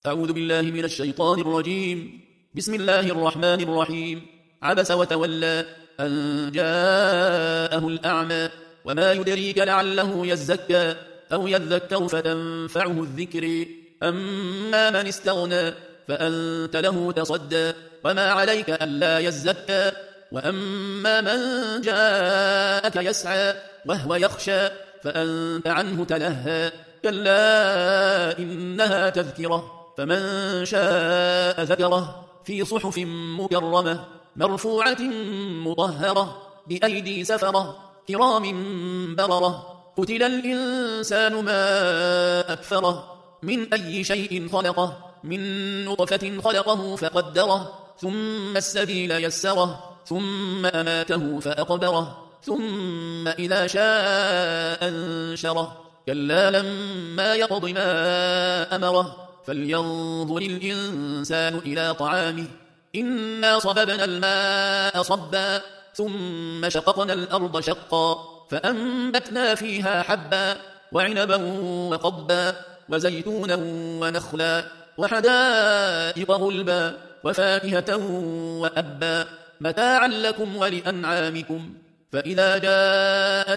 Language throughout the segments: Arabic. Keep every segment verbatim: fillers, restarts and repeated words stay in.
أعوذ بالله من الشيطان الرجيم. بسم الله الرحمن الرحيم. عبس وتولى أن جاءه الأعمى وما يدريك لعله يزكى أو يذكر فتنفعه الذكر أما من استغنى فأنت له تصدى وما عليك ألا يزكى وأما من جاءك يسعى وهو يخشى فأنت عنه تلهى كلا إنها تذكرة فمن شاء ذكره في صحف مكرمة مرفوعة مطهرة بأيدي سفرة كرام بررة قتل الإنسان ما أكفره من أي شيء خلقه من نطفة خلقه فقدره ثم السبيل يسره ثم أماته فأقبره ثم إذا شاء أنشره كلا لما يقض ما أمره فلينظر الإنسان إلى طعامه إنا صببنا الماء صبا ثم شققنا الأرض شقا فأنبتنا فيها حبا وعنبا وقضبا وزيتونا ونخلا وحدائق غلبا وفاكهة وأبا متاعا لكم ولأنعامكم فإذا جاءت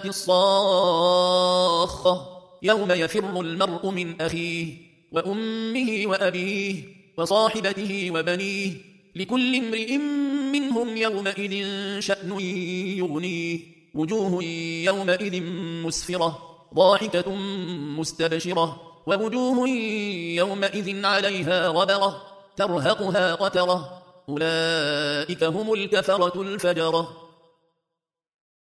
الصاخة يوم يفر المرء من أخيه وأمه وأبيه وصاحبته وبنيه لكل امرئ منهم يومئذ شأن يغنيه وجوه يومئذ مسفرة ضاحكة مستبشرة ووجوه يومئذ عليها غبرة ترهقها قترة أولئك هم الكفرة الفجرة.